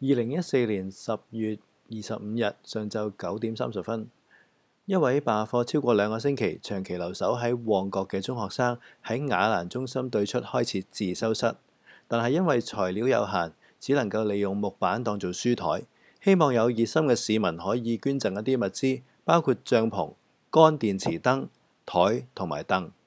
2014年10月25日上晝9點30分，一位罷課超過2個星期、長期留守喺旺角嘅中學生喺雅蘭中心對出開設自修室，但係因為材料有限，只能夠利用木板當做書台。希望有熱心嘅市民可以捐贈一啲物資，包括帳篷、乾電池燈、枱同埋凳。